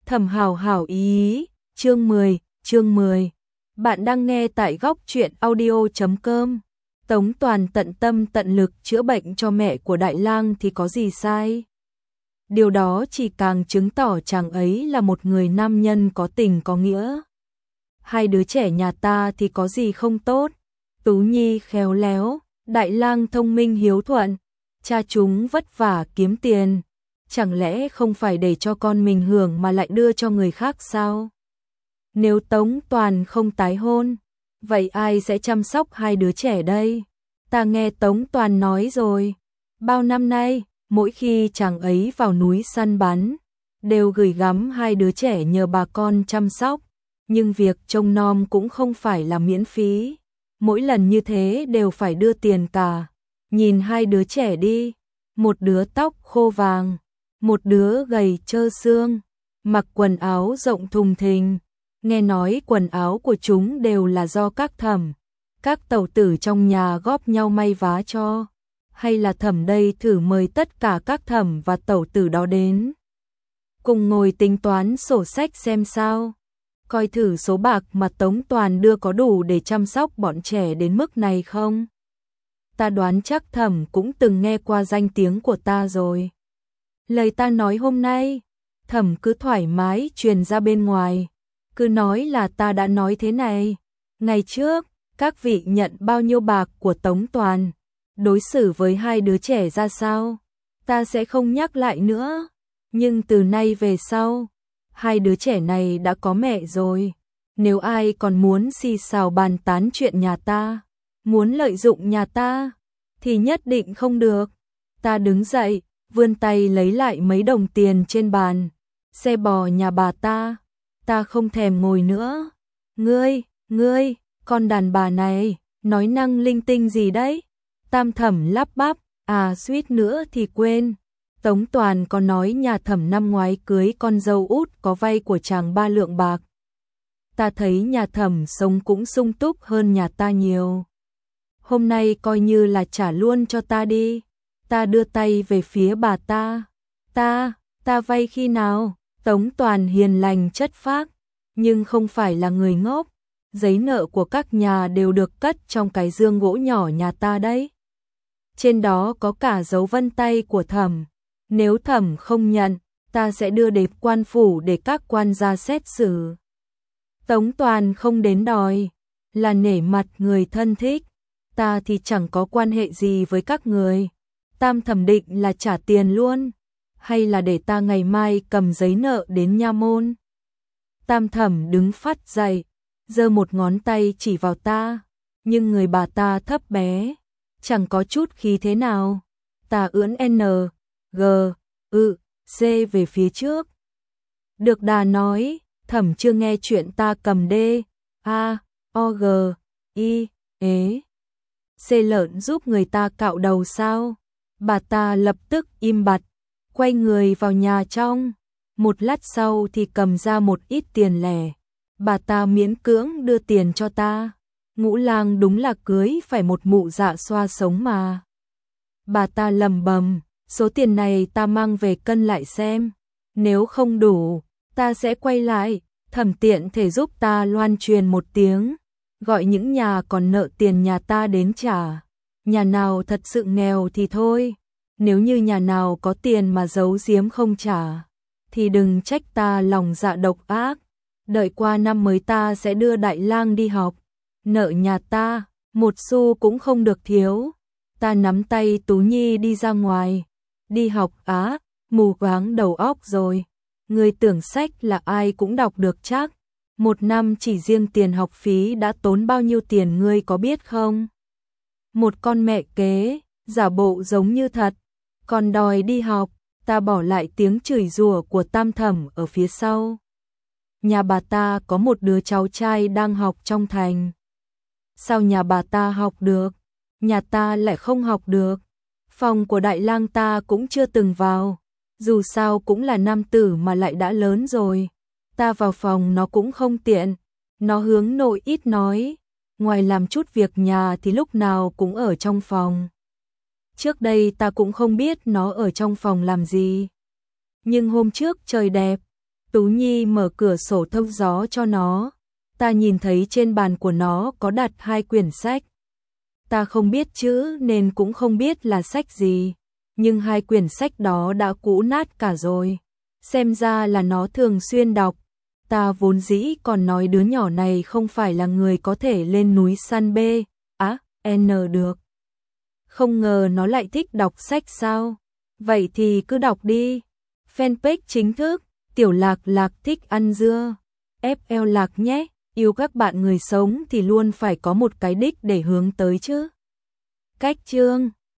Thẩm Hảo Hảo ý, chương 10. Bạn đang nghe tại góc truyện audio.com. Tống Toàn tận tâm tận lực chữa bệnh cho mẹ của Đại Lang thì có gì sai? Điều đó chỉ càng chứng tỏ chàng ấy là một người nam nhân có tình có nghĩa. Hai đứa trẻ nhà ta thì có gì không tốt? Tú Nhi khéo léo, Đại Lang thông minh hiếu thuận, cha chúng vất vả kiếm tiền. Chẳng lẽ không phải để cho con mình hưởng mà lại đưa cho người khác sao? Nếu Tống Toàn không tái hôn, vậy ai sẽ chăm sóc hai đứa trẻ đây? Ta nghe Tống Toàn nói rồi, bao năm nay, mỗi khi chàng ấy vào núi săn bắn, đều gửi gắm hai đứa trẻ nhờ bà con chăm sóc, nhưng việc trông nom cũng không phải là miễn phí. Mỗi lần như thế đều phải đưa tiền cả. Nhìn hai đứa trẻ đi, một đứa tóc khô vàng, một đứa gầy trơ xương, mặc quần áo rộng thùng thình. Nghe nói quần áo của chúng đều là do các thẩm, các tẩu tử trong nhà góp nhau may vá cho. Hay là thẩm đây thử mời tất cả các thẩm và tẩu tử đó đến, cùng ngồi tính toán sổ sách xem sao. Coi thử số bạc mà Tống Toàn đưa có đủ để chăm sóc bọn trẻ đến mức này không? Ta đoán chắc thẩm cũng từng nghe qua danh tiếng của ta rồi. Lời ta nói hôm nay, thẩm cứ thoải mái truyền ra bên ngoài, cứ nói là ta đã nói thế này. Ngày trước, các vị nhận bao nhiêu bạc của Tống Toàn, đối xử với hai đứa trẻ ra sao, ta sẽ không nhắc lại nữa. Nhưng từ nay về sau, hai đứa trẻ này đã có mẹ rồi. Nếu ai còn muốn xì xào bàn tán chuyện nhà ta, muốn lợi dụng nhà ta, thì nhất định không được. Ta đứng dậy, vươn tay lấy lại mấy đồng tiền trên bàn. Xe bò nhà bà ta không thèm ngồi nữa. Ngươi, con đàn bà này, nói năng linh tinh gì đấy? Tam thẩm lắp bắp, suýt nữa thì quên. Tống Toàn có nói nhà thẩm năm ngoái cưới con dâu út có vay của chàng 3 lượng bạc. Ta thấy nhà thẩm sống cũng sung túc hơn nhà ta nhiều. Hôm nay coi như là trả luôn cho ta đi. Ta đưa tay về phía bà ta. Ta vay khi nào? Tống Toàn hiền lành chất phác, nhưng không phải là người ngốc. Giấy nợ của các nhà đều được cất trong cái dương gỗ nhỏ nhà ta đấy. Trên đó có cả dấu vân tay của thẩm. Nếu thẩm không nhận, ta sẽ đưa đến quan phủ để các quan gia xét xử. Tống Toàn không đến đòi, là nể mặt người thân thích. Ta thì chẳng có quan hệ gì với các người. Tam thẩm định là trả tiền luôn, hay là để ta ngày mai cầm giấy nợ đến nha môn? Tam thẩm đứng phắt dậy, giơ một ngón tay chỉ vào ta, nhưng người bà ta thấp bé, chẳng có chút khí thế nào. Ta ưỡn N, G, C về phía trước. Được đà nói, thẩm chưa nghe chuyện ta cầm D, A, O, G, I, ế. C lợn giúp người ta cạo đầu sao? Bà ta lập tức im bặt, quay người vào nhà trong. Một lát sau thì cầm ra một ít tiền lẻ. Bà ta miễn cưỡng đưa tiền cho ta. Ngũ lang đúng là cưới phải một mụ dạ xoa sống mà. Bà ta lầm bầm, số tiền này ta mang về cân lại xem. Nếu không đủ, ta sẽ quay lại. Thẩm tiện thể giúp ta loan truyền một tiếng, gọi những nhà còn nợ tiền nhà ta đến trả. Nhà nào thật sự nghèo thì thôi. Nếu như nhà nào có tiền mà giấu giếm không trả, thì đừng trách ta lòng dạ độc ác. Đợi qua năm mới ta sẽ đưa Đại Lang đi học. Nợ nhà ta, một xu cũng không được thiếu. Ta nắm tay Tú Nhi đi ra ngoài. Đi học á, mù quáng đầu óc rồi. Người tưởng sách là ai cũng đọc được chắc. Một năm chỉ riêng tiền học phí đã tốn bao nhiêu tiền ngươi có biết không? Một con mẹ kế, giả bộ giống như thật, còn đòi đi học. Ta bỏ lại tiếng chửi rủa của tam thẩm ở phía sau. Nhà bà ta có một đứa cháu trai đang học trong thành. Sao nhà bà ta học được, nhà ta lại không học được? Phòng của Đại Lang ta cũng chưa từng vào. Dù sao cũng là nam tử mà lại đã lớn rồi. Ta vào phòng nó cũng không tiện. Nó hướng nội ít nói, ngoài làm chút việc nhà thì lúc nào cũng ở trong phòng. Trước đây ta cũng không biết nó ở trong phòng làm gì. Nhưng hôm trước trời đẹp, Tú Nhi mở cửa sổ thông gió cho nó. Ta nhìn thấy trên bàn của nó có đặt 2 quyển sách. Ta không biết chữ nên cũng không biết là sách gì, nhưng 2 quyển sách đó đã cũ nát cả rồi. Xem ra là nó thường xuyên đọc. Ta vốn dĩ còn nói đứa nhỏ này không phải là người có thể lên núi săn B, N được. Không ngờ nó lại thích đọc sách sao? Vậy thì cứ đọc đi. Fanpage chính thức, Tiểu Lạc Lạc thích ăn dưa. FL Lạc nhé, yêu các bạn người sống thì luôn phải có một cái đích để hướng tới chứ. Cách chương